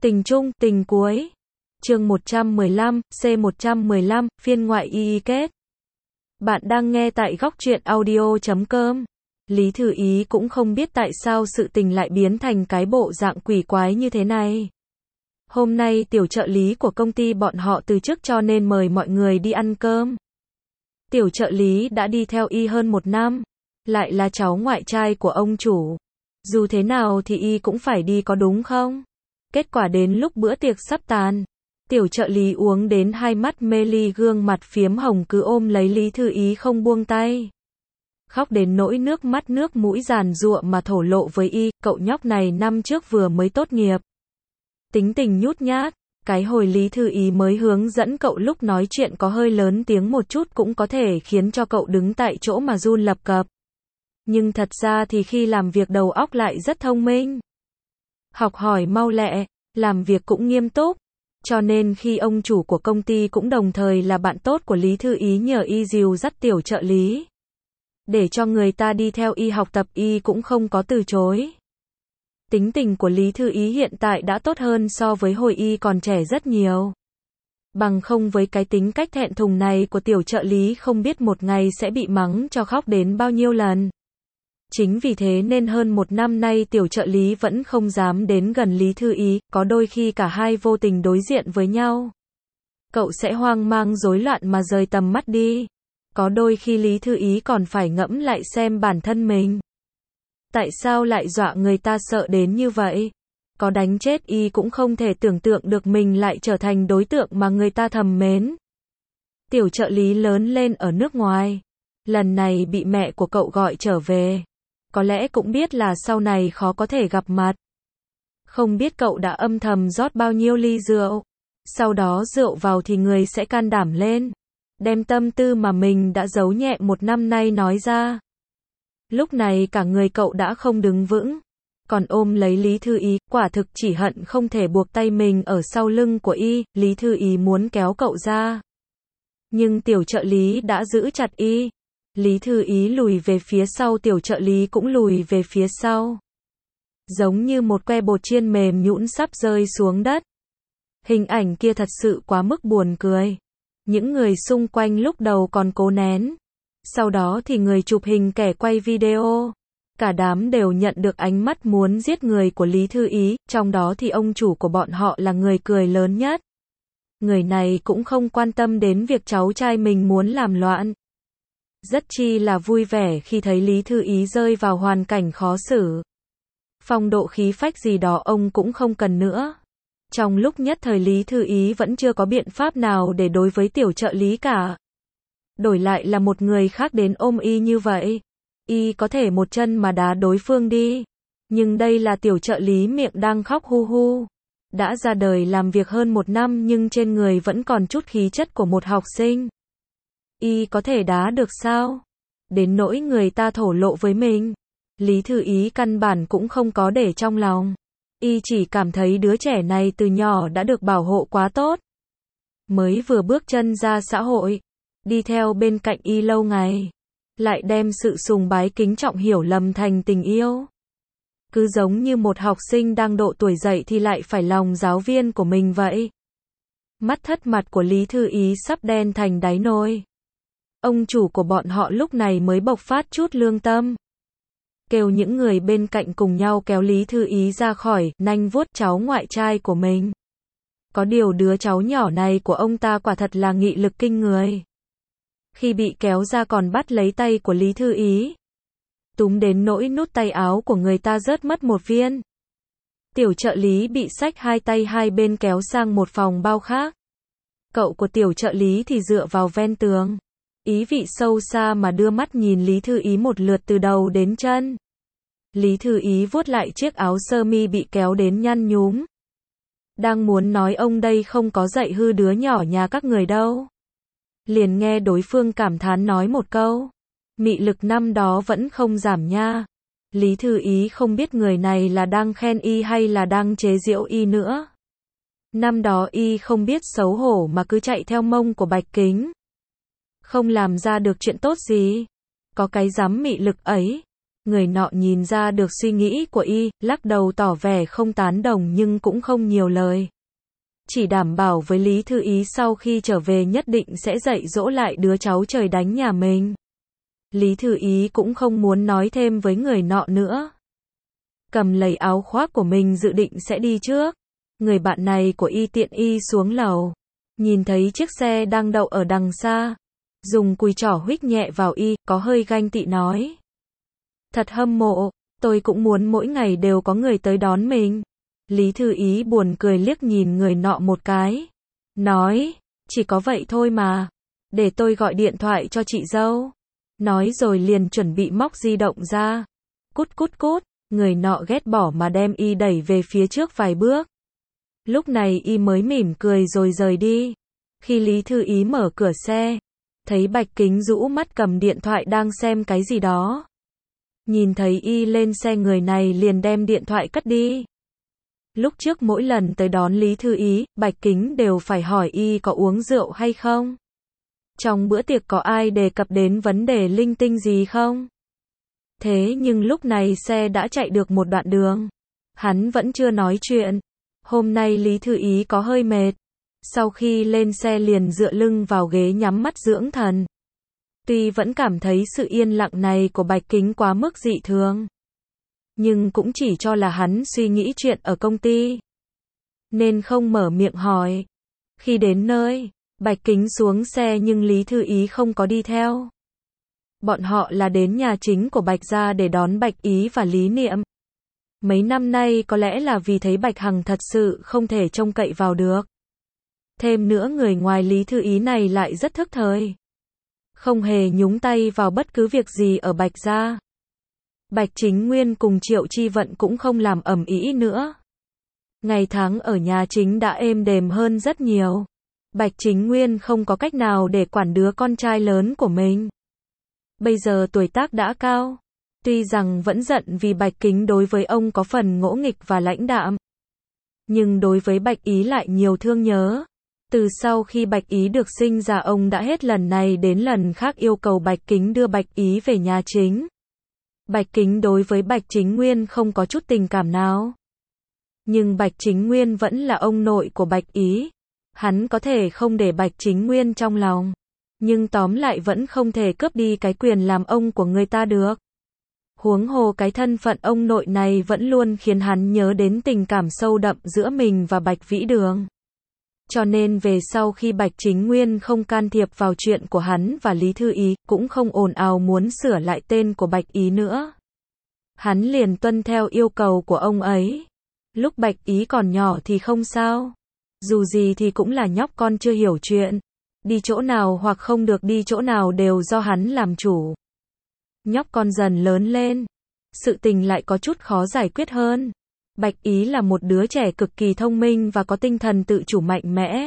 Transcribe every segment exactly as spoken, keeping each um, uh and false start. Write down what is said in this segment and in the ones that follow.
Tình chung, tình cuối. Chương một trăm mười lăm, C một trăm mười lăm, phiên ngoại y y kết. Bạn đang nghe tại góc truyện audio chấm com. Lý Thư Ý cũng không biết tại sao sự tình lại biến thành cái bộ dạng quỷ quái như thế này. Hôm nay tiểu trợ lý của công ty bọn họ từ chức cho nên mời mọi người đi ăn cơm. Tiểu trợ lý đã đi theo y hơn một năm, lại là cháu ngoại trai của ông chủ. Dù thế nào thì y cũng phải đi có đúng không? Kết quả đến lúc bữa tiệc sắp tàn, tiểu trợ lý uống đến hai mắt mê ly, gương mặt phiếm hồng cứ ôm lấy Lý Thư Ý không buông tay. Khóc đến nỗi nước mắt nước mũi giàn giụa mà thổ lộ với y, cậu nhóc này năm trước vừa mới tốt nghiệp. Tính tình nhút nhát, cái hồi Lý Thư Ý mới hướng dẫn cậu lúc nói chuyện có hơi lớn tiếng một chút cũng có thể khiến cho cậu đứng tại chỗ mà run lập cập. Nhưng thật ra thì khi làm việc đầu óc lại rất thông minh. Học hỏi mau lẹ, làm việc cũng nghiêm túc. Cho nên khi ông chủ của công ty cũng đồng thời là bạn tốt của Lý Thư Ý nhờ y dìu dắt tiểu trợ lý. Để cho người ta đi theo y học tập, y cũng không có từ chối. Tính tình của Lý Thư Ý hiện tại đã tốt hơn so với hồi y còn trẻ rất nhiều. Bằng không với cái tính cách thẹn thùng này của tiểu trợ lý không biết một ngày sẽ bị mắng cho khóc đến bao nhiêu lần. Chính vì thế nên hơn một năm nay tiểu trợ lý vẫn không dám đến gần Lý Thư Ý, có đôi khi cả hai vô tình đối diện với nhau. Cậu sẽ hoang mang rối loạn mà rời tầm mắt đi. Có đôi khi Lý Thư Ý còn phải ngẫm lại xem bản thân mình. Tại sao lại dọa người ta sợ đến như vậy? Có đánh chết y cũng không thể tưởng tượng được mình lại trở thành đối tượng mà người ta thầm mến. Tiểu trợ lý lớn lên ở nước ngoài. Lần này bị mẹ của cậu gọi trở về. Có lẽ cũng biết là sau này khó có thể gặp mặt. Không biết cậu đã âm thầm rót bao nhiêu ly rượu. Sau đó rượu vào thì người sẽ can đảm lên. Đem tâm tư mà mình đã giấu nhẹ một năm nay nói ra. Lúc này cả người cậu đã không đứng vững. Còn ôm lấy Lý Thư Ý, quả thực chỉ hận không thể buộc tay mình ở sau lưng của y. Lý Thư Ý muốn kéo cậu ra. Nhưng tiểu trợ lý đã giữ chặt y. Lý Thư Ý lùi về phía sau, tiểu trợ lý cũng lùi về phía sau. Giống như một que bột chiên mềm nhũn sắp rơi xuống đất. Hình ảnh kia thật sự quá mức buồn cười. Những người xung quanh lúc đầu còn cố nén. Sau đó thì người chụp hình, kẻ quay video. Cả đám đều nhận được ánh mắt muốn giết người của Lý Thư Ý, trong đó thì ông chủ của bọn họ là người cười lớn nhất. Người này cũng không quan tâm đến việc cháu trai mình muốn làm loạn. Rất chi là vui vẻ khi thấy Lý Thư Ý rơi vào hoàn cảnh khó xử. Phong độ khí phách gì đó ông cũng không cần nữa. Trong lúc nhất thời Lý Thư Ý vẫn chưa có biện pháp nào để đối với tiểu trợ lý cả. Đổi lại là một người khác đến ôm y như vậy. Y có thể một chân mà đá đối phương đi. Nhưng đây là tiểu trợ lý miệng đang khóc hu hu. Đã ra đời làm việc hơn một năm nhưng trên người vẫn còn chút khí chất của một học sinh. Y có thể đá được sao? Đến nỗi người ta thổ lộ với mình. Lý Thư Ý căn bản cũng không có để trong lòng. Y chỉ cảm thấy đứa trẻ này từ nhỏ đã được bảo hộ quá tốt. Mới vừa bước chân ra xã hội, đi theo bên cạnh y lâu ngày, lại đem sự sùng bái kính trọng hiểu lầm thành tình yêu. Cứ giống như một học sinh đang độ tuổi dậy thì lại phải lòng giáo viên của mình vậy. Mắt thất mặt của Lý Thư Ý sắp đen thành đáy nồi. Ông chủ của bọn họ lúc này mới bộc phát chút lương tâm. Kêu những người bên cạnh cùng nhau kéo Lý Thư Ý ra khỏi, nanh vuốt cháu ngoại trai của mình. Có điều đứa cháu nhỏ này của ông ta quả thật là nghị lực kinh người. Khi bị kéo ra còn bắt lấy tay của Lý Thư Ý. Túm đến nỗi nút tay áo của người ta rớt mất một viên. Tiểu trợ lý bị xách hai tay hai bên kéo sang một phòng bao khác. Cậu của tiểu trợ lý thì dựa vào ven tường. Ý vị sâu xa mà đưa mắt nhìn Lý Thư Ý một lượt từ đầu đến chân. Lý Thư Ý vuốt lại chiếc áo sơ mi bị kéo đến nhăn nhúm. Đang muốn nói ông đây không có dạy hư đứa nhỏ nhà các người đâu. Liền nghe đối phương cảm thán nói một câu. Mị lực năm đó vẫn không giảm nha. Lý Thư Ý không biết người này là đang khen y hay là đang chế giễu y nữa. Năm đó y không biết xấu hổ mà cứ chạy theo mông của Bạch Kính. Không làm ra được chuyện tốt gì. Có cái dám mị lực ấy. Người nọ nhìn ra được suy nghĩ của y, lắc đầu tỏ vẻ không tán đồng nhưng cũng không nhiều lời. Chỉ đảm bảo với Lý Thư Ý sau khi trở về nhất định sẽ dạy dỗ lại đứa cháu trời đánh nhà mình. Lý Thư Ý cũng không muốn nói thêm với người nọ nữa. Cầm lấy áo khoác của mình dự định sẽ đi trước. Người bạn này của y tiện y xuống lầu. Nhìn thấy chiếc xe đang đậu ở đằng xa. Dùng cùi trỏ huých nhẹ vào y, có hơi ganh tị nói. Thật hâm mộ, tôi cũng muốn mỗi ngày đều có người tới đón mình. Lý Thư Ý buồn cười liếc nhìn người nọ một cái. Nói, chỉ có vậy thôi mà. Để tôi gọi điện thoại cho chị dâu. Nói rồi liền chuẩn bị móc di động ra. Cút cút cút, người nọ ghét bỏ mà đem y đẩy về phía trước vài bước. Lúc này y mới mỉm cười rồi rời đi. Khi Lý Thư Ý mở cửa xe, thấy Bạch Kính rũ mắt cầm điện thoại đang xem cái gì đó. Nhìn thấy y lên xe người này liền đem điện thoại cất đi. Lúc trước mỗi lần tới đón Lý Thư Ý, Bạch Kính đều phải hỏi y có uống rượu hay không. Trong bữa tiệc có ai đề cập đến vấn đề linh tinh gì không? Thế nhưng lúc này xe đã chạy được một đoạn đường. Hắn vẫn chưa nói chuyện. Hôm nay Lý Thư Ý có hơi mệt. Sau khi lên xe liền dựa lưng vào ghế nhắm mắt dưỡng thần. Tuy vẫn cảm thấy sự yên lặng này của Bạch Kính quá mức dị thường. Nhưng cũng chỉ cho là hắn suy nghĩ chuyện ở công ty. Nên không mở miệng hỏi. Khi đến nơi, Bạch Kính xuống xe nhưng Lý Thư Ý không có đi theo. Bọn họ là đến nhà chính của Bạch gia để đón Bạch Ý và Lý Niệm. Mấy năm nay có lẽ là vì thấy Bạch Hằng thật sự không thể trông cậy vào được. Thêm nữa người ngoài Lý Thư Ý này lại rất thức thời. Không hề nhúng tay vào bất cứ việc gì ở Bạch gia. Bạch Chính Nguyên cùng Triệu Chi Vận cũng không làm ầm ĩ nữa. Ngày tháng ở nhà chính đã êm đềm hơn rất nhiều. Bạch Chính Nguyên không có cách nào để quản đứa con trai lớn của mình. Bây giờ tuổi tác đã cao. Tuy rằng vẫn giận vì Bạch Kính đối với ông có phần ngỗ nghịch và lãnh đạm. Nhưng đối với Bạch Ý lại nhiều thương nhớ. Từ sau khi Bạch Ý được sinh ra ông đã hết lần này đến lần khác yêu cầu Bạch Kính đưa Bạch Ý về nhà chính. Bạch Kính đối với Bạch Chính Nguyên không có chút tình cảm nào. Nhưng Bạch Chính Nguyên vẫn là ông nội của Bạch Ý. Hắn có thể không để Bạch Chính Nguyên trong lòng. Nhưng tóm lại vẫn không thể cướp đi cái quyền làm ông của người ta được. Huống hồ cái thân phận ông nội này vẫn luôn khiến hắn nhớ đến tình cảm sâu đậm giữa mình và Bạch Vĩ Đường. Cho nên về sau khi Bạch Chính Nguyên không can thiệp vào chuyện của hắn và Lý Thư Ý, cũng không ồn ào muốn sửa lại tên của Bạch Ý nữa. Hắn liền tuân theo yêu cầu của ông ấy. Lúc Bạch Ý còn nhỏ thì không sao. Dù gì thì cũng là nhóc con chưa hiểu chuyện. Đi chỗ nào hoặc không được đi chỗ nào đều do hắn làm chủ. Nhóc con dần lớn lên. Sự tình lại có chút khó giải quyết hơn. Bạch Ý là một đứa trẻ cực kỳ thông minh và có tinh thần tự chủ mạnh mẽ.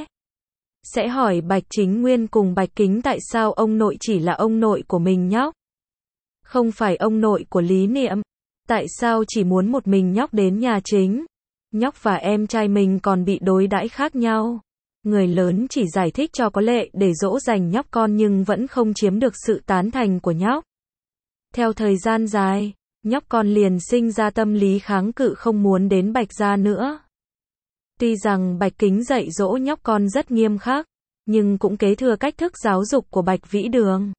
Sẽ hỏi Bạch Chính Nguyên cùng Bạch Kính tại sao ông nội chỉ là ông nội của mình nhóc. Không phải ông nội của Lý Niệm. Tại sao chỉ muốn một mình nhóc đến nhà chính. Nhóc và em trai mình còn bị đối đãi khác nhau. Người lớn chỉ giải thích cho có lệ để dỗ dành nhóc con nhưng vẫn không chiếm được sự tán thành của nhóc. Theo thời gian dài, nhóc con liền sinh ra tâm lý kháng cự không muốn đến Bạch gia nữa. Tuy rằng Bạch Kính dạy dỗ nhóc con rất nghiêm khắc, nhưng cũng kế thừa cách thức giáo dục của Bạch Vĩ Đường.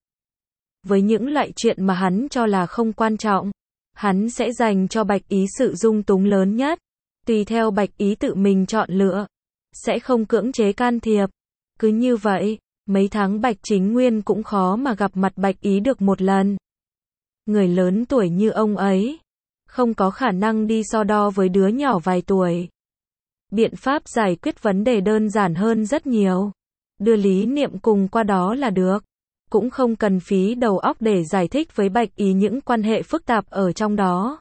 Với những loại chuyện mà hắn cho là không quan trọng, hắn sẽ dành cho Bạch Ý sự dung túng lớn nhất, tùy theo Bạch Ý tự mình chọn lựa, sẽ không cưỡng chế can thiệp. Cứ như vậy, mấy tháng Bạch Chính Nguyên cũng khó mà gặp mặt Bạch Ý được một lần. Người lớn tuổi như ông ấy, không có khả năng đi so đo với đứa nhỏ vài tuổi. Biện pháp giải quyết vấn đề đơn giản hơn rất nhiều. Đưa Lý Niệm cùng qua đó là được. Cũng không cần phí đầu óc để giải thích với Bạch Ý những quan hệ phức tạp ở trong đó.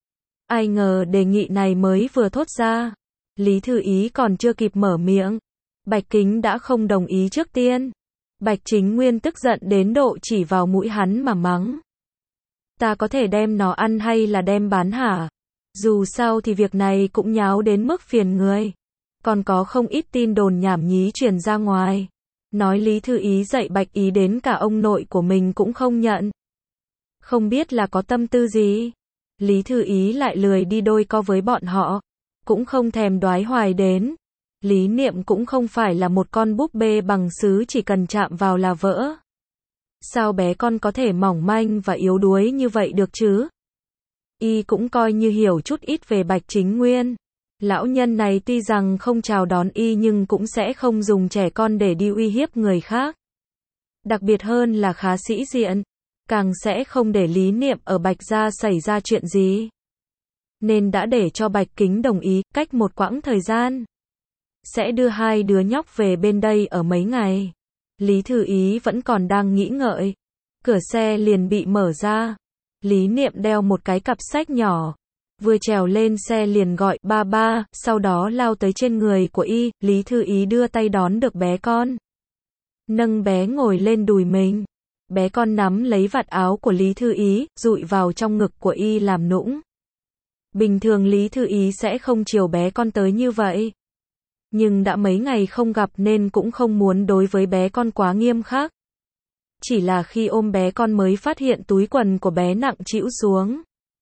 Ai ngờ đề nghị này mới vừa thốt ra. Lý Thư Ý còn chưa kịp mở miệng. Bạch Kính đã không đồng ý trước tiên. Bạch Chính Nguyên tức giận đến độ chỉ vào mũi hắn mà mắng. Ta có thể đem nó ăn hay là đem bán hả? Dù sao thì việc này cũng nháo đến mức phiền người. Còn có không ít tin đồn nhảm nhí truyền ra ngoài. Nói Lý Thư Ý dạy Bạch Ý đến cả ông nội của mình cũng không nhận. Không biết là có tâm tư gì. Lý Thư Ý lại lười đi đôi co với bọn họ. Cũng không thèm đoái hoài đến. Lý Niệm cũng không phải là một con búp bê bằng sứ chỉ cần chạm vào là vỡ. Sao bé con có thể mỏng manh và yếu đuối như vậy được chứ? Y cũng coi như hiểu chút ít về Bạch Chính Nguyên. Lão nhân này tuy rằng không chào đón y nhưng cũng sẽ không dùng trẻ con để đi uy hiếp người khác. Đặc biệt hơn là khá sĩ diện. Càng sẽ không để Lý Niệm ở Bạch gia xảy ra chuyện gì. Nên đã để cho Bạch Kính đồng ý, cách một quãng thời gian. Sẽ đưa hai đứa nhóc về bên đây ở mấy ngày. Lý Thư Ý vẫn còn đang nghĩ ngợi. Cửa xe liền bị mở ra. Lý Niệm đeo một cái cặp sách nhỏ. Vừa trèo lên xe liền gọi ba ba, sau đó lao tới trên người của y. Lý Thư Ý đưa tay đón được bé con. Nâng bé ngồi lên đùi mình. Bé con nắm lấy vạt áo của Lý Thư Ý, dụi vào trong ngực của y làm nũng. Bình thường Lý Thư Ý sẽ không chiều bé con tới như vậy. Nhưng đã mấy ngày không gặp nên cũng không muốn đối với bé con quá nghiêm khắc. Chỉ là khi ôm bé con mới phát hiện túi quần của bé nặng trĩu xuống.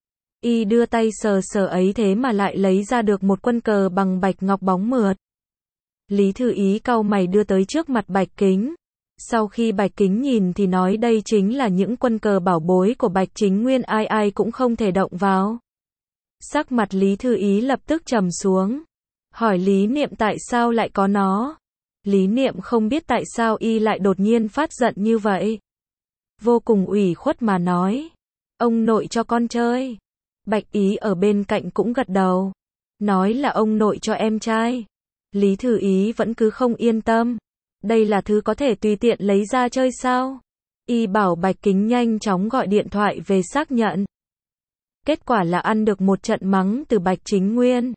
Y đưa tay sờ sờ ấy thế mà lại lấy ra được một quân cờ bằng bạch ngọc bóng mượt. Lý Thư Ý cau mày đưa tới trước mặt Bạch Kính. Sau khi Bạch Kính nhìn thì nói đây chính là những quân cờ bảo bối của Bạch Chính Nguyên, ai ai cũng không thể động vào. Sắc mặt Lý Thư Ý lập tức trầm xuống. Hỏi Lý Niệm tại sao lại có nó. Lý Niệm không biết tại sao y lại đột nhiên phát giận như vậy. Vô cùng ủy khuất mà nói. Ông nội cho con chơi. Bạch Ý ở bên cạnh cũng gật đầu. Nói là ông nội cho em trai. Lý Thư Ý vẫn cứ không yên tâm. Đây là thứ có thể tùy tiện lấy ra chơi sao? Y bảo Bạch Kính nhanh chóng gọi điện thoại về xác nhận. Kết quả là ăn được một trận mắng từ Bạch Chính Nguyên.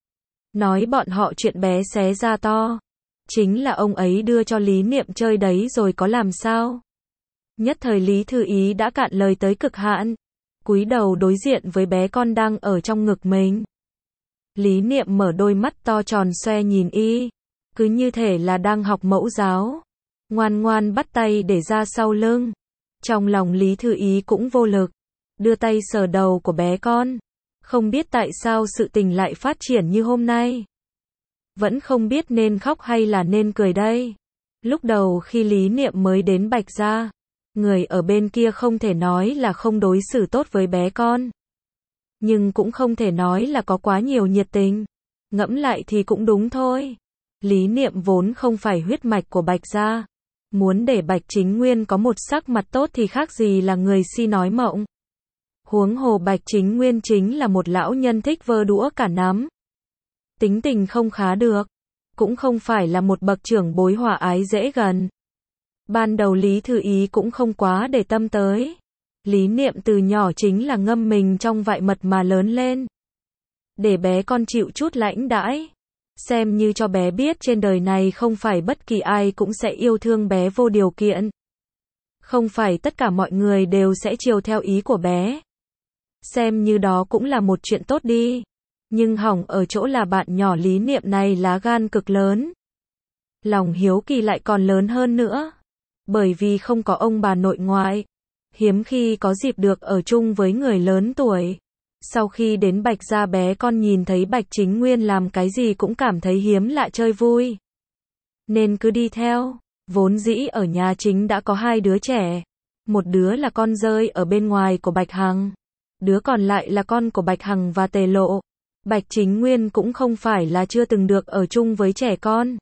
Nói bọn họ chuyện bé xé ra to. Chính là ông ấy đưa cho Lý Niệm chơi đấy rồi có làm sao? Nhất thời Lý Thư Ý đã cạn lời tới cực hạn. Cúi đầu đối diện với bé con đang ở trong ngực mình. Lý Niệm mở đôi mắt to tròn xoe nhìn y. Cứ như thể là đang học mẫu giáo. Ngoan ngoan bắt tay để ra sau lưng. Trong lòng Lý Thư Ý cũng vô lực. Đưa tay sờ đầu của bé con. Không biết tại sao sự tình lại phát triển như hôm nay. Vẫn không biết nên khóc hay là nên cười đây. Lúc đầu khi Lý Niệm mới đến Bạch gia, người ở bên kia không thể nói là không đối xử tốt với bé con. Nhưng cũng không thể nói là có quá nhiều nhiệt tình. Ngẫm lại thì cũng đúng thôi. Lý Niệm vốn không phải huyết mạch của Bạch gia. Muốn để Bạch Chính Nguyên có một sắc mặt tốt thì khác gì là người si nói mộng. Huống hồ Bạch Chính Nguyên chính là một lão nhân thích vơ đũa cả nắm. Tính tình không khá được. Cũng không phải là một bậc trưởng bối hòa ái dễ gần. Ban đầu Lý Thư Ý cũng không quá để tâm tới. Lý Niệm từ nhỏ chính là ngâm mình trong vại mật mà lớn lên. Để bé con chịu chút lãnh đãi. Xem như cho bé biết trên đời này không phải bất kỳ ai cũng sẽ yêu thương bé vô điều kiện. Không phải tất cả mọi người đều sẽ chiều theo ý của bé. Xem như đó cũng là một chuyện tốt đi. Nhưng hỏng ở chỗ là bạn nhỏ Lý Niệm này lá gan cực lớn. Lòng hiếu kỳ lại còn lớn hơn nữa. Bởi vì không có ông bà nội ngoại. Hiếm khi có dịp được ở chung với người lớn tuổi. Sau khi đến Bạch gia bé con nhìn thấy Bạch Chính Nguyên làm cái gì cũng cảm thấy hiếm lạ chơi vui. Nên cứ đi theo. Vốn dĩ ở nhà chính đã có hai đứa trẻ. Một đứa là con rơi ở bên ngoài của Bạch Hằng. Đứa còn lại là con của Bạch Hằng và Tề Lộ. Bạch Chính Nguyên cũng không phải là chưa từng được ở chung với trẻ con.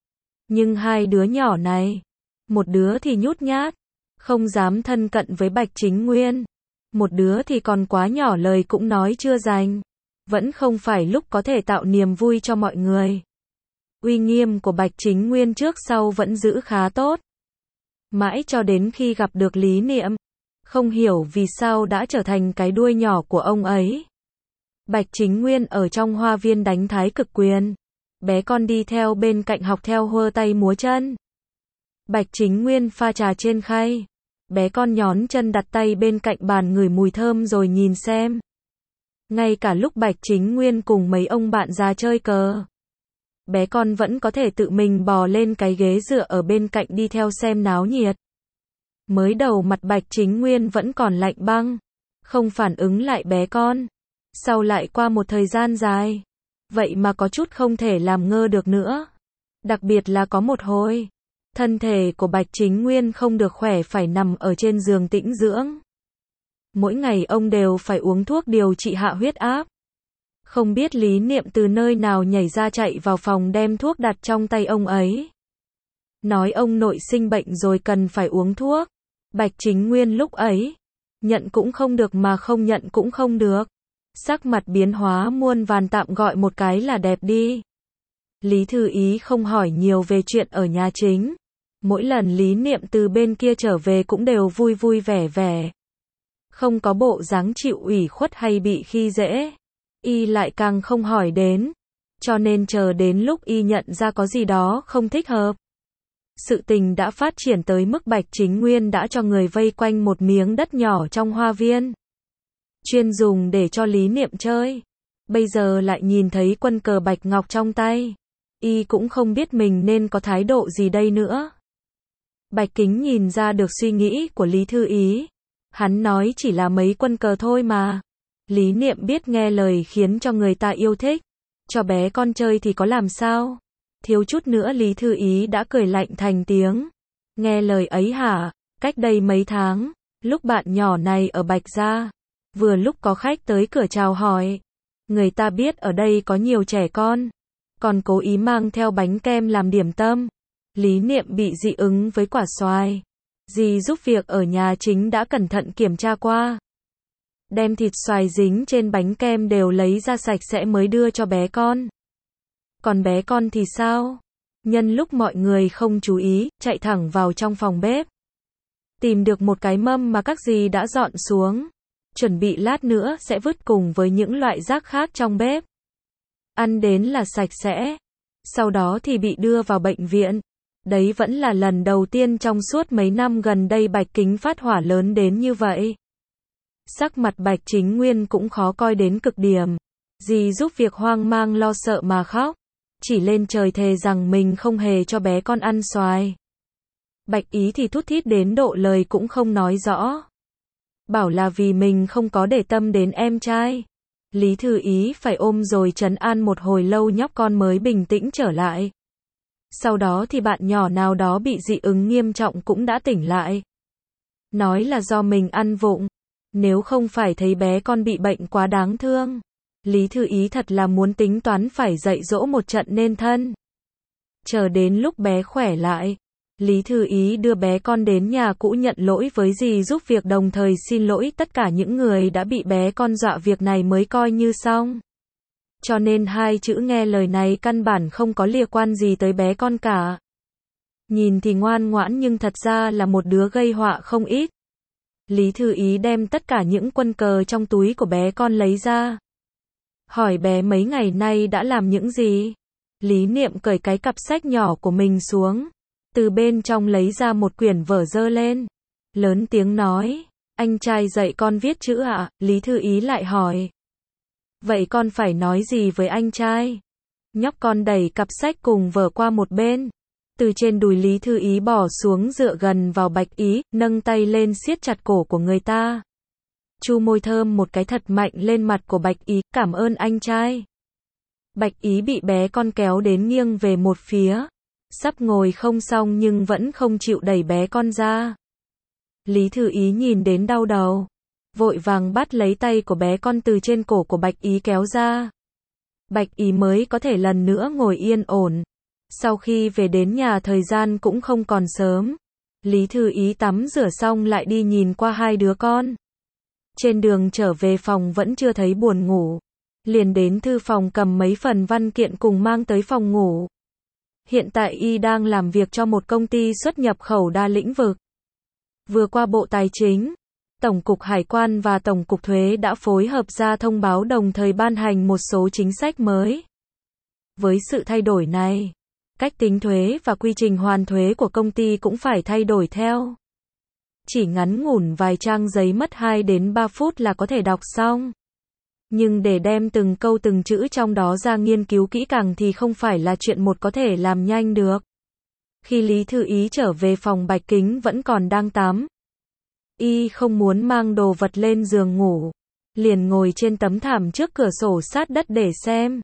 Nhưng hai đứa nhỏ này. Một đứa thì nhút nhát. Không dám thân cận với Bạch Chính Nguyên. Một đứa thì còn quá nhỏ lời cũng nói chưa dành. Vẫn không phải lúc có thể tạo niềm vui cho mọi người. Uy nghiêm của Bạch Chính Nguyên trước sau vẫn giữ khá tốt. Mãi cho đến khi gặp được Lý Niệm. Không hiểu vì sao đã trở thành cái đuôi nhỏ của ông ấy. Bạch Chính Nguyên ở trong hoa viên đánh thái cực quyền. Bé con đi theo bên cạnh học theo hơ tay múa chân. Bạch Chính Nguyên pha trà trên khay. Bé con nhón chân đặt tay bên cạnh bàn ngửi mùi thơm rồi nhìn xem. Ngay cả lúc Bạch Chính Nguyên cùng mấy ông bạn ra chơi cờ. Bé con vẫn có thể tự mình bò lên cái ghế dựa ở bên cạnh đi theo xem náo nhiệt. Mới đầu mặt Bạch Chính Nguyên vẫn còn lạnh băng. không phản ứng lại bé con. Sau lại qua một thời gian dài, vậy mà có chút không thể làm ngơ được nữa. Đặc biệt là có một hồi, thân thể của Bạch Chính Nguyên không được khỏe phải nằm ở trên giường tĩnh dưỡng. Mỗi ngày ông đều phải uống thuốc điều trị hạ huyết áp. Không biết Lý Niệm từ nơi nào nhảy ra chạy vào phòng đem thuốc đặt trong tay ông ấy. Nói ông nội sinh bệnh rồi cần phải uống thuốc. Bạch Chính Nguyên lúc ấy, nhận cũng không được mà không nhận cũng không được. Sắc mặt biến hóa muôn vàn, tạm gọi một cái là đẹp đi. Lý Thư Ý không hỏi nhiều về chuyện ở nhà chính. Mỗi lần Lý Niệm từ bên kia trở về cũng đều vui vui vẻ vẻ. Không có bộ dáng chịu ủy khuất hay bị khi dễ. Y lại càng không hỏi đến. Cho nên chờ đến lúc Y nhận ra có gì đó không thích hợp. Sự tình đã phát triển tới mức Bạch Chính Nguyên đã cho người vây quanh một miếng đất nhỏ trong hoa viên, chuyên dùng để cho Lý Niệm chơi. Bây giờ lại nhìn thấy quân cờ bạch ngọc trong tay. Y cũng không biết mình nên có thái độ gì đây nữa. Bạch Kính nhìn ra được suy nghĩ của Lý Thư Ý. Hắn nói chỉ là mấy quân cờ thôi mà. Lý Niệm biết nghe lời khiến cho người ta yêu thích. Cho bé con chơi thì có làm sao? Thiếu chút nữa Lý Thư Ý đã cười lạnh thành tiếng. Nghe lời ấy hả? Cách đây mấy tháng, lúc bạn nhỏ này ở Bạch Gia, vừa lúc có khách tới cửa chào hỏi. Người ta biết ở đây có nhiều trẻ con, còn cố ý mang theo bánh kem làm điểm tâm. Lý Niệm bị dị ứng với quả xoài. Dì giúp việc ở nhà chính đã cẩn thận kiểm tra qua. Đem thịt xoài dính trên bánh kem đều lấy ra sạch sẽ mới đưa cho bé con. Còn bé con thì sao? Nhân lúc mọi người không chú ý, chạy thẳng vào trong phòng bếp. Tìm được một cái mâm mà các dì đã dọn xuống. Chuẩn bị lát nữa sẽ vứt cùng với những loại rác khác trong bếp. Ăn đến là sạch sẽ. Sau đó thì bị đưa vào bệnh viện. Đấy vẫn là lần đầu tiên trong suốt mấy năm gần đây Bạch Kính phát hỏa lớn đến như vậy. Sắc mặt Bạch Chính Nguyên cũng khó coi đến cực điểm. Dì giúp việc hoang mang lo sợ mà khóc. Chỉ lên trời thề rằng mình không hề cho bé con ăn xoài. Bạch Ý thì thút thít đến độ lời cũng không nói rõ. Bảo là vì mình không có để tâm đến em trai. Lý Thư Ý phải ôm rồi trấn an một hồi lâu nhóc con mới bình tĩnh trở lại. Sau đó thì bạn nhỏ nào đó bị dị ứng nghiêm trọng cũng đã tỉnh lại. Nói là do mình ăn vụng. Nếu không phải thấy bé con bị bệnh quá đáng thương. Lý Thư Ý thật là muốn tính toán phải dạy dỗ một trận nên thân. Chờ đến lúc bé khỏe lại, Lý Thư Ý đưa bé con đến nhà cũ nhận lỗi với dì giúp việc, đồng thời xin lỗi tất cả những người đã bị bé con dọa, việc này mới coi như xong. Cho nên hai chữ nghe lời này căn bản không có liên quan gì tới bé con cả. Nhìn thì ngoan ngoãn nhưng thật ra là một đứa gây họa không ít. Lý Thư Ý đem tất cả những quân cờ trong túi của bé con lấy ra. Hỏi bé mấy ngày nay đã làm những gì? Lý Niệm cởi cái cặp sách nhỏ của mình xuống. Từ bên trong lấy ra một quyển vở dơ lên. Lớn tiếng nói. Anh trai dạy con viết chữ ạ? À? Lý Thư Ý lại hỏi. Vậy con phải nói gì với anh trai? Nhóc con đẩy cặp sách cùng vở qua một bên. Từ trên đùi Lý Thư Ý bỏ xuống dựa gần vào Bạch Ý, nâng tay lên siết chặt cổ của người ta. Chu môi thơm một cái thật mạnh lên mặt của Bạch Ý, cảm ơn anh trai. Bạch Ý bị bé con kéo đến nghiêng về một phía. Sắp ngồi không xong nhưng vẫn không chịu đẩy bé con ra. Lý Thư Ý nhìn đến đau đầu. Vội vàng bắt lấy tay của bé con từ trên cổ của Bạch Ý kéo ra. Bạch Ý mới có thể lần nữa ngồi yên ổn. Sau khi về đến nhà thời gian cũng không còn sớm. Lý Thư Ý tắm rửa xong lại đi nhìn qua hai đứa con. Trên đường trở về phòng vẫn chưa thấy buồn ngủ. Liền đến thư phòng cầm mấy phần văn kiện cùng mang tới phòng ngủ. Hiện tại y đang làm việc cho một công ty xuất nhập khẩu đa lĩnh vực. Vừa qua Bộ Tài chính, Tổng cục Hải quan và Tổng cục Thuế đã phối hợp ra thông báo đồng thời ban hành một số chính sách mới. Với sự thay đổi này, cách tính thuế và quy trình hoàn thuế của công ty cũng phải thay đổi theo. Chỉ ngắn ngủn vài trang giấy mất hai đến ba phút là có thể đọc xong. Nhưng để đem từng câu từng chữ trong đó ra nghiên cứu kỹ càng thì không phải là chuyện một có thể làm nhanh được. Khi Lý Thư Ý trở về phòng, Bạch Kính vẫn còn đang tắm. Y không muốn mang đồ vật lên giường ngủ, liền ngồi trên tấm thảm trước cửa sổ sát đất để xem.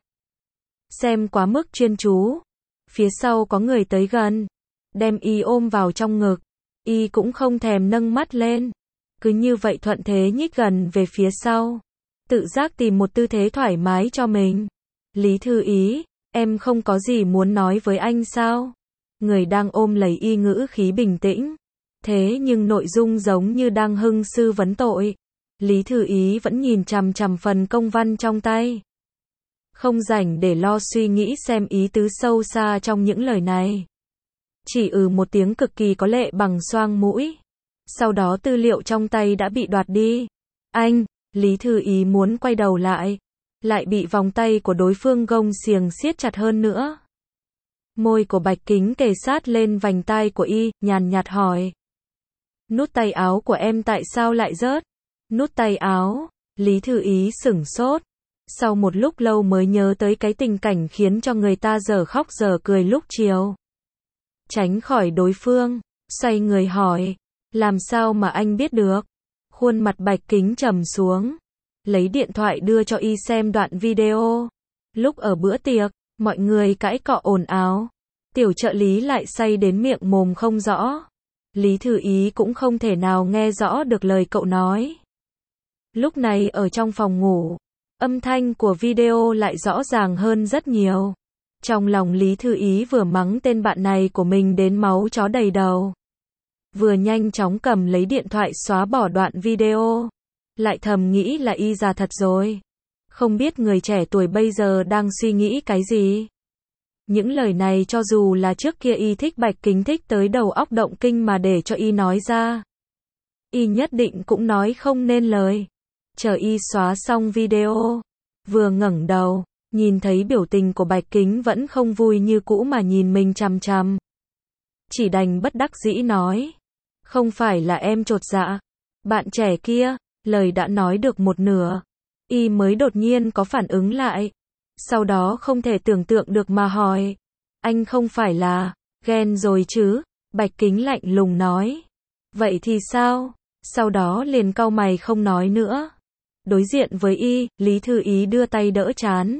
Xem quá mức chuyên chú. Phía sau có người tới gần, đem Y ôm vào trong ngực. Y cũng không thèm nâng mắt lên. Cứ như vậy thuận thế nhích gần về phía sau. Tự giác tìm một tư thế thoải mái cho mình. Lý Thư Ý, em không có gì muốn nói với anh sao? Người đang ôm lấy Y ngữ khí bình tĩnh. Thế nhưng nội dung giống như đang hưng sư vấn tội. Lý Thư Ý vẫn nhìn chằm chằm phần công văn trong tay. Không rảnh để lo suy nghĩ xem ý tứ sâu xa trong những lời này. Chỉ ừ một tiếng cực kỳ có lệ bằng xoang mũi. Sau đó tư liệu trong tay đã bị đoạt đi. Anh, Lý Thư Ý muốn quay đầu lại. Lại bị vòng tay của đối phương gông xiềng siết chặt hơn nữa. Môi của Bạch Kính kề sát lên vành tai của Y, nhàn nhạt hỏi. Nút tay áo của em tại sao lại rớt? Nút tay áo, Lý Thư Ý sửng sốt. Sau một lúc lâu mới nhớ tới cái tình cảnh khiến cho người ta giờ khóc giờ cười lúc chiều. Tránh khỏi đối phương, xoay người hỏi. Làm sao mà anh biết được? Khuôn mặt Bạch Kính trầm xuống. Lấy điện thoại đưa cho Y xem đoạn video. Lúc ở bữa tiệc, mọi người cãi cọ ồn ào. Tiểu trợ lý lại say đến miệng mồm không rõ. Lý Thư Ý cũng không thể nào nghe rõ được lời cậu nói. Lúc này ở trong phòng ngủ, âm thanh của video lại rõ ràng hơn rất nhiều. Trong lòng Lý Thư Ý vừa mắng tên bạn này của mình đến máu chó đầy đầu. Vừa nhanh chóng cầm lấy điện thoại xóa bỏ đoạn video. Lại thầm nghĩ là Y già thật rồi. Không biết người trẻ tuổi bây giờ đang suy nghĩ cái gì. Những lời này cho dù là trước kia Y thích Bạch Kính thích tới đầu óc động kinh mà để cho Y nói ra. Y nhất định cũng nói không nên lời. Chờ Y xóa xong video. Vừa ngẩng đầu, nhìn thấy biểu tình của Bạch Kính vẫn không vui như cũ mà nhìn mình chằm chằm. Chỉ đành bất đắc dĩ nói. Không phải là em chột dạ. Bạn trẻ kia, lời đã nói được một nửa. Y mới đột nhiên có phản ứng lại. Sau đó không thể tưởng tượng được mà hỏi. Anh không phải là ghen rồi chứ? Bạch Kính lạnh lùng nói. Vậy thì sao? Sau đó liền cau mày không nói nữa. Đối diện với Y, Lý Thư Ý đưa tay đỡ trán.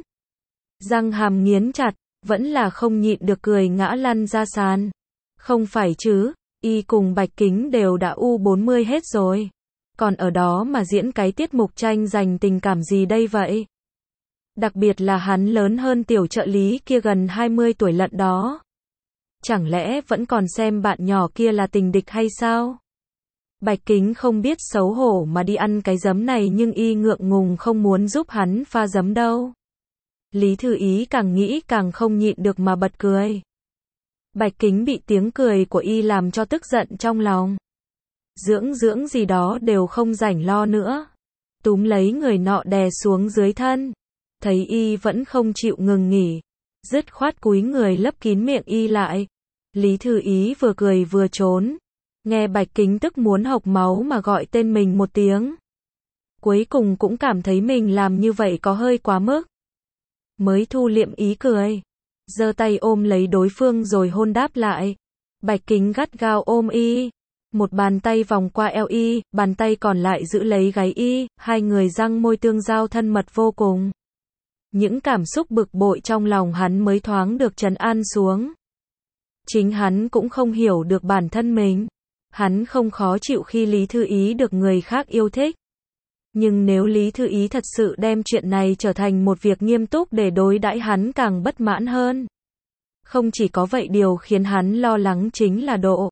Răng hàm nghiến chặt, vẫn là không nhịn được cười ngã lăn ra sàn. Không phải chứ, Y cùng Bạch Kính đều đã u bốn mươi hết rồi. Còn ở đó mà diễn cái tiết mục tranh giành tình cảm gì đây vậy? Đặc biệt là hắn lớn hơn tiểu trợ lý kia gần hai mươi tuổi lận đó. Chẳng lẽ vẫn còn xem bạn nhỏ kia là tình địch hay sao? Bạch Kính không biết xấu hổ mà đi ăn cái giấm này nhưng Y ngượng ngùng không muốn giúp hắn pha giấm đâu. Lý Thư Ý càng nghĩ càng không nhịn được mà bật cười. Bạch Kính bị tiếng cười của Y làm cho tức giận trong lòng. Dưỡng dưỡng gì đó đều không rảnh lo nữa. Túm lấy người nọ đè xuống dưới thân. Thấy Y vẫn không chịu ngừng nghỉ. Dứt khoát cúi người lấp kín miệng Y lại. Lý Thư Ý vừa cười vừa trốn. Nghe Bạch Kính tức muốn hộc máu mà gọi tên mình một tiếng. Cuối cùng cũng cảm thấy mình làm như vậy có hơi quá mức. Mới thu liệm ý cười. Giơ tay ôm lấy đối phương rồi hôn đáp lại. Bạch Kính gắt gao ôm Y. Một bàn tay vòng qua eo Y, bàn tay còn lại giữ lấy gáy Y, hai người răng môi tương giao thân mật vô cùng. Những cảm xúc bực bội trong lòng hắn mới thoáng được trấn an xuống. Chính hắn cũng không hiểu được bản thân mình. Hắn không khó chịu khi Lý Thư Ý được người khác yêu thích. Nhưng nếu Lý Thư Ý thật sự đem chuyện này trở thành một việc nghiêm túc để đối đãi hắn càng bất mãn hơn. Không chỉ có vậy điều khiến hắn lo lắng chính là độ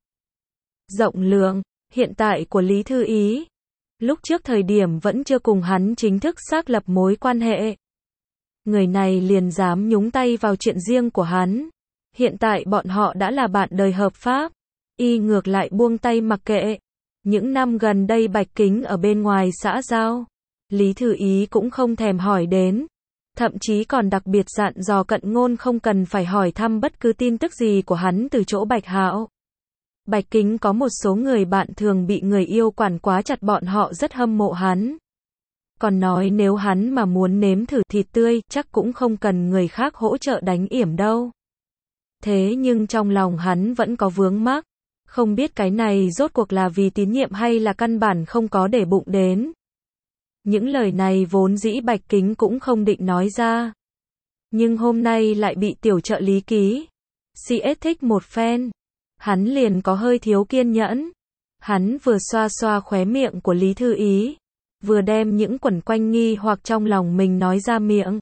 rộng lượng hiện tại của Lý Thư Ý. Lúc trước thời điểm vẫn chưa cùng hắn chính thức xác lập mối quan hệ. Người này liền dám nhúng tay vào chuyện riêng của hắn. Hiện tại bọn họ đã là bạn đời hợp pháp. Y ngược lại buông tay mặc kệ. Những năm gần đây Bạch Kính ở bên ngoài xã giao. Lý Thư Ý cũng không thèm hỏi đến. Thậm chí còn đặc biệt dặn dò Cận Ngôn không cần phải hỏi thăm bất cứ tin tức gì của hắn từ chỗ Bạch Hạo. Bạch Kính có một số người bạn thường bị người yêu quản quá chặt bọn họ rất hâm mộ hắn. Còn nói nếu hắn mà muốn nếm thử thịt tươi chắc cũng không cần người khác hỗ trợ đánh yểm đâu. Thế nhưng trong lòng hắn vẫn có vướng mắc. Không biết cái này rốt cuộc là vì tín nhiệm hay là căn bản không có để bụng đến. Những lời này vốn dĩ Bạch Kính cũng không định nói ra. Nhưng hôm nay lại bị tiểu trợ lý ký xê ét thích một phen. Hắn liền có hơi thiếu kiên nhẫn. Hắn vừa xoa xoa khóe miệng của Lý Thư Ý, vừa đem những quẩn quanh nghi hoặc trong lòng mình nói ra miệng.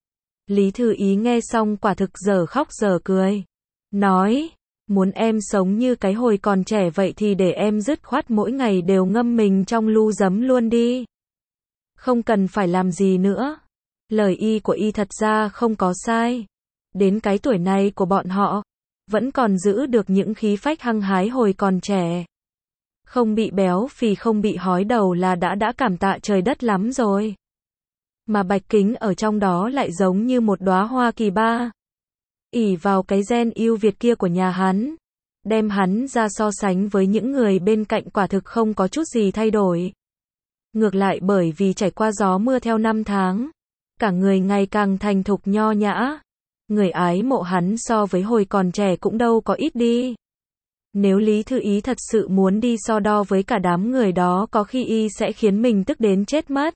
Lý Thư Ý nghe xong quả thực giờ khóc giờ cười. Nói, muốn em sống như cái hồi còn trẻ vậy thì để em dứt khoát mỗi ngày đều ngâm mình trong lu giấm luôn đi. Không cần phải làm gì nữa. Lời y của y thật ra không có sai. Đến cái tuổi này của bọn họ, vẫn còn giữ được những khí phách hăng hái hồi còn trẻ. Không bị béo phì, không bị hói đầu là đã đã cảm tạ trời đất lắm rồi. Mà Bạch Kính ở trong đó lại giống như một đóa hoa kỳ ba. Ỷ vào cái gen ưu việt kia của nhà hắn, đem hắn ra so sánh với những người bên cạnh quả thực không có chút gì thay đổi. Ngược lại bởi vì trải qua gió mưa theo năm tháng, cả người ngày càng thành thục nho nhã. Người ái mộ hắn so với hồi còn trẻ cũng đâu có ít đi. Nếu Lý Thư Ý thật sự muốn đi so đo với cả đám người đó, có khi y sẽ khiến mình tức đến chết mất.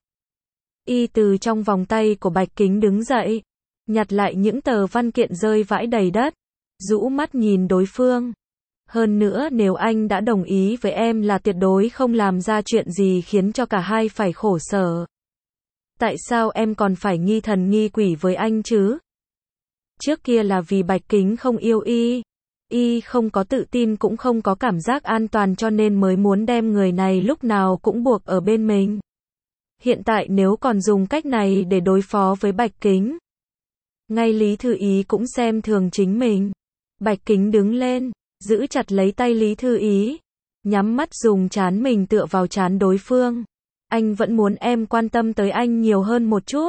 Y từ trong vòng tay của Bạch Kính đứng dậy, nhặt lại những tờ văn kiện rơi vãi đầy đất, rũ mắt nhìn đối phương. Hơn nữa nếu anh đã đồng ý với em là tuyệt đối không làm ra chuyện gì khiến cho cả hai phải khổ sở. Tại sao em còn phải nghi thần nghi quỷ với anh chứ? Trước kia là vì Bạch Kính không yêu y. Y không có tự tin cũng không có cảm giác an toàn cho nên mới muốn đem người này lúc nào cũng buộc ở bên mình. Hiện tại nếu còn dùng cách này để đối phó với Bạch Kính, ngay Lý Thư Ý cũng xem thường chính mình. Bạch Kính đứng lên, giữ chặt lấy tay Lý Thư Ý, nhắm mắt dùng trán mình tựa vào trán đối phương. Anh vẫn muốn em quan tâm tới anh nhiều hơn một chút.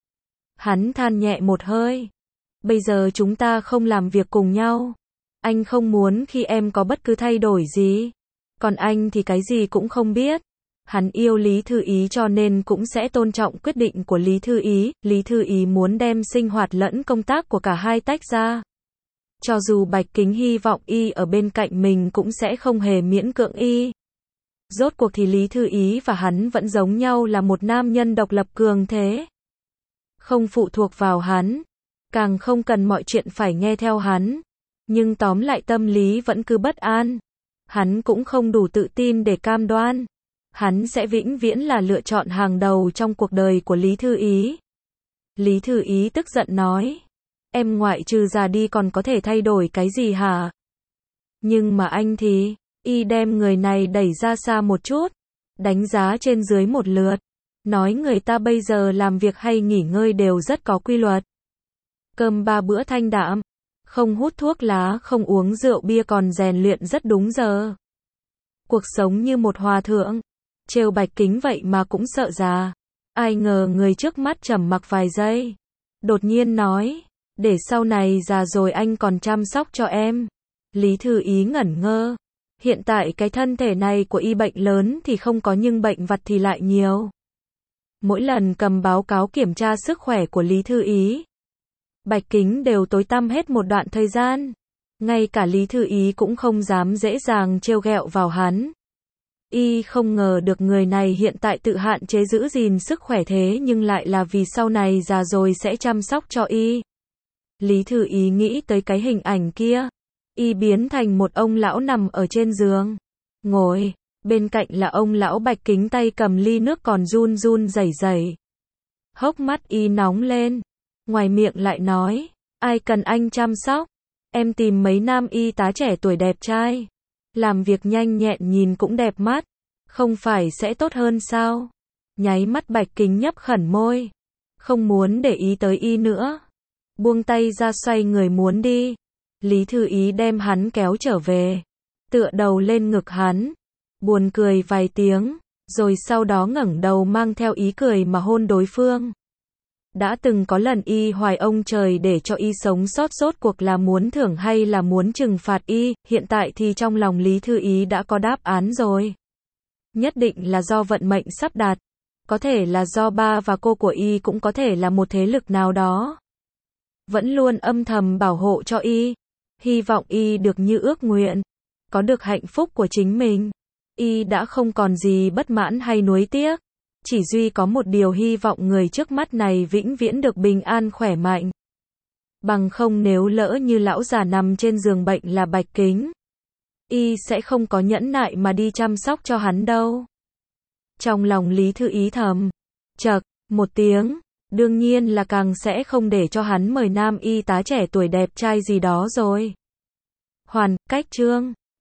Hắn than nhẹ một hơi. Bây giờ chúng ta không làm việc cùng nhau. Anh không muốn khi em có bất cứ thay đổi gì. Còn anh thì cái gì cũng không biết. Hắn yêu Lý Thư Ý cho nên cũng sẽ tôn trọng quyết định của Lý Thư Ý. Lý Thư Ý muốn đem sinh hoạt lẫn công tác của cả hai tách ra. Cho dù Bạch Kính hy vọng y ở bên cạnh mình cũng sẽ không hề miễn cưỡng y. Rốt cuộc thì Lý Thư Ý và hắn vẫn giống nhau là một nam nhân độc lập cường thế. Không phụ thuộc vào hắn. Càng không cần mọi chuyện phải nghe theo hắn. Nhưng tóm lại tâm lý vẫn cứ bất an. Hắn cũng không đủ tự tin để cam đoan. Hắn sẽ vĩnh viễn là lựa chọn hàng đầu trong cuộc đời của Lý Thư Ý. Lý Thư Ý tức giận nói. Em ngoại trừ già đi còn có thể thay đổi cái gì hả? Nhưng mà anh thì, y đem người này đẩy ra xa một chút. Đánh giá trên dưới một lượt. Nói người ta bây giờ làm việc hay nghỉ ngơi đều rất có quy luật. Cơm ba bữa thanh đạm. Không hút thuốc lá, không uống rượu bia còn rèn luyện rất đúng giờ. Cuộc sống như một hòa thượng. Trêu Bạch Kính vậy mà cũng sợ già. Ai ngờ người trước mắt trầm mặc vài giây. Đột nhiên nói, để sau này già rồi anh còn chăm sóc cho em. Lý Thư Ý ngẩn ngơ. Hiện tại cái thân thể này của y bệnh lớn thì không có nhưng bệnh vặt thì lại nhiều. Mỗi lần cầm báo cáo kiểm tra sức khỏe của Lý Thư Ý, Bạch Kính đều tối tăm hết một đoạn thời gian. Ngay cả Lý Thư Ý cũng không dám dễ dàng trêu ghẹo vào hắn. Y không ngờ được người này hiện tại tự hạn chế giữ gìn sức khỏe thế nhưng lại là vì sau này già rồi sẽ chăm sóc cho y. Lý Thư Ý nghĩ tới cái hình ảnh kia. Y biến thành một ông lão nằm ở trên giường. Ngồi, bên cạnh là ông lão Bạch Kính tay cầm ly nước còn run run rẩy rẩy. Hốc mắt y nóng lên. Ngoài miệng lại nói, ai cần anh chăm sóc? Em tìm mấy nam y tá trẻ tuổi đẹp trai. Làm việc nhanh nhẹn nhìn cũng đẹp mắt. Không phải sẽ tốt hơn sao? Nháy mắt Bạch Kính nhấp khẩn môi. Không muốn để ý tới y nữa. Buông tay ra xoay người muốn đi. Lý Thư Ý đem hắn kéo trở về. Tựa đầu lên ngực hắn. Buồn cười vài tiếng. Rồi sau đó ngẩng đầu mang theo ý cười mà hôn đối phương. Đã từng có lần y hoài ông trời để cho y sống sót rốt cuộc là muốn thưởng hay là muốn trừng phạt y, hiện tại thì trong lòng Lý Thư Ý đã có đáp án rồi. Nhất định là do vận mệnh sắp đặt. Có thể là do ba và cô của y cũng có thể là một thế lực nào đó. Vẫn luôn âm thầm bảo hộ cho y. Hy vọng y được như ước nguyện. có được hạnh phúc của chính mình. Y đã không còn gì bất mãn hay nuối tiếc. Chỉ duy có một điều hy vọng người trước mắt này vĩnh viễn được bình an khỏe mạnh. Bằng không nếu lỡ như lão già nằm trên giường bệnh là Bạch Kính, Y sẽ không có nhẫn nại mà đi chăm sóc cho hắn đâu. Trong lòng Lý Thư Ý thầm, chậc, một tiếng, đương nhiên là càng sẽ không để cho hắn mời nam y tá trẻ tuổi đẹp trai gì đó rồi. Hoàn, cách chương